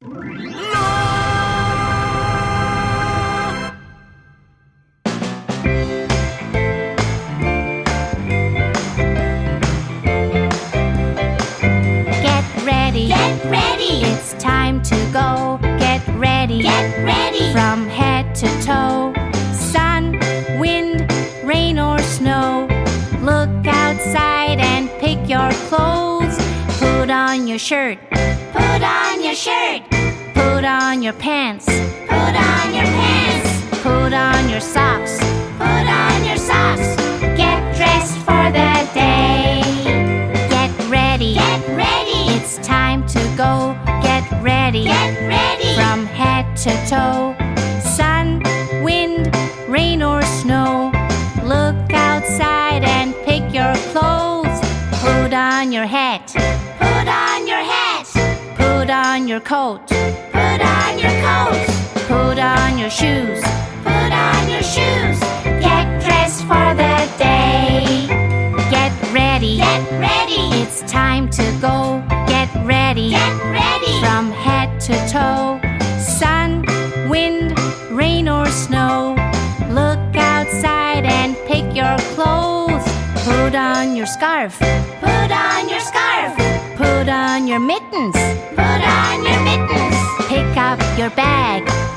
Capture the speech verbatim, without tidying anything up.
Get ready, Get ready. it's time to go. Get ready, Get ready. from head to toe. Sun, wind, rain or snow. Look outside and pick your clothes. Put on your shirt, Put on your shirt. put on your pants, Put on your pants. put on your socks. Put on your socks. Get dressed for the day. Get ready, Get ready. it's time to go. Get ready, Get ready. from head to toe. Sun, wind, rain or snow. Look outside and pick your clothes. Put on your hat, Put on your hat. put on your coat, Put on your coat. put on your shoes. Put on your shoes. Get dressed for the day. Get ready, Get ready. it's time to go. Get ready, Get ready. from head to toe. Sun, wind, rain or snow. Look outside and pick your clothes. Put on your scarf, Put on your scarf. put on your mittens. Put on your mittens. Pick up your bag,